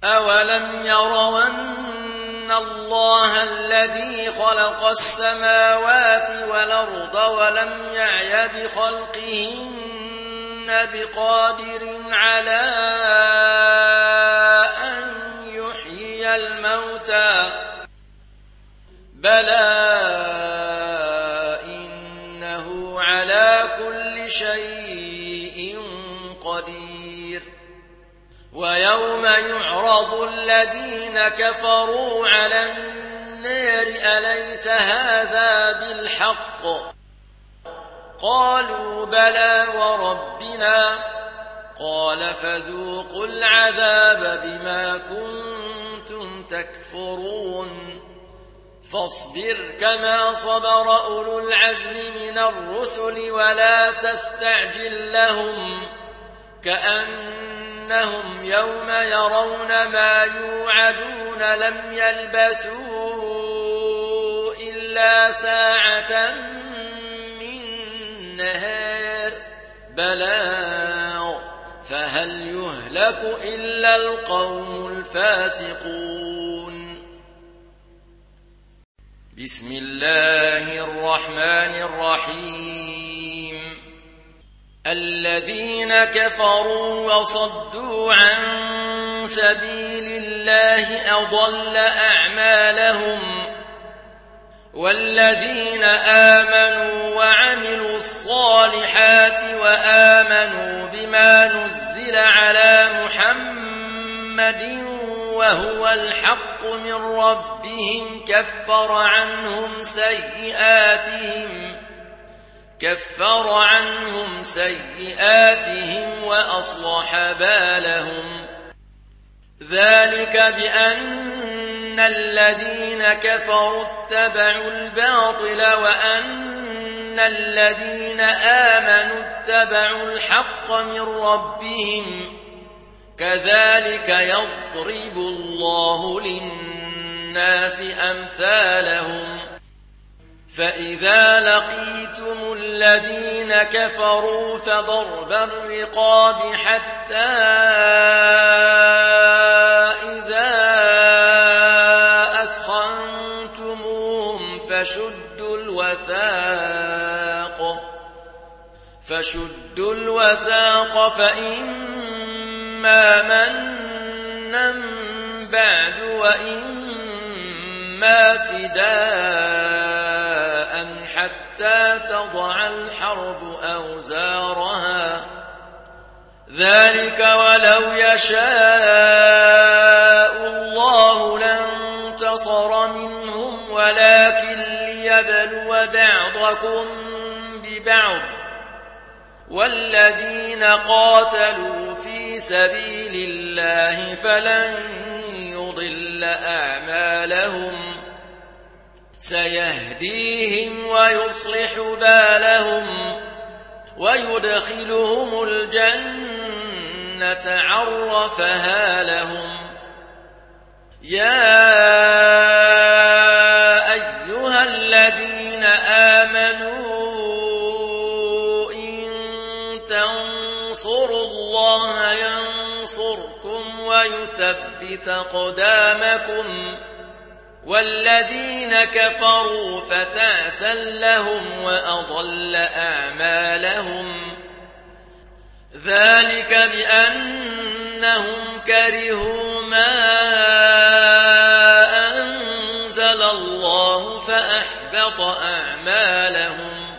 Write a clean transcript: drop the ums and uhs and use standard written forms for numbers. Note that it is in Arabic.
أولم يروا أن الله الذي خلق السماوات والأرض ولم يعي بخلقهن بقادر على أن يحيي الموتى بلى إنه على كل شيء قدير ويوم يعرض الذين كفروا على النار أليس هذا بالحق قالوا بلى وربنا قال فذوقوا العذاب بما كنتم تكفرون فاصبر كما صبر أولو العزم من الرسل ولا تستعجل لهم كأنهم يوم يرون ما يوعدون لم يلبثوا إلا ساعة من نهار بلاغ فهل يهلك إلا القوم الفاسقون بسم الله الرحمن الرحيم الذين كفروا وصدوا عن سبيل الله أضل أعمالهم والذين آمنوا وعملوا الصالحات وآمنوا بما نزل على محمد وهو الحق من ربهم كفر عنهم سيئاتهم وأصلح بالهم ذلك بأن الذين كفروا اتبعوا الباطل وأن الذين آمنوا اتبعوا الحق من ربهم كذلك يضرب الله للناس أمثالهم فإذا لقيتم الذين كفروا فضرب الرقاب حتى إذا أثخنتموهم فشدوا الوثاق فإما منا بعد وإما فداء حتى تضع الحرب أوزارها ذلك ولو يشاء الله لانتصر منهم ولكن ليبلو بعضكم ببعض والذين قاتلوا في سبيل الله فلن يضل أعمالهم سيهديهم ويصلح بالهم ويدخلهم الجنة عرفها لهم يا أيها الذين آمنوا إن تنصروا الله ينصركم ويثبت أقدامكم والذين كفروا فتعسا لهم وأضل أعمالهم ذلك بأنهم كرهوا ما أنزل الله فأحبط أعمالهم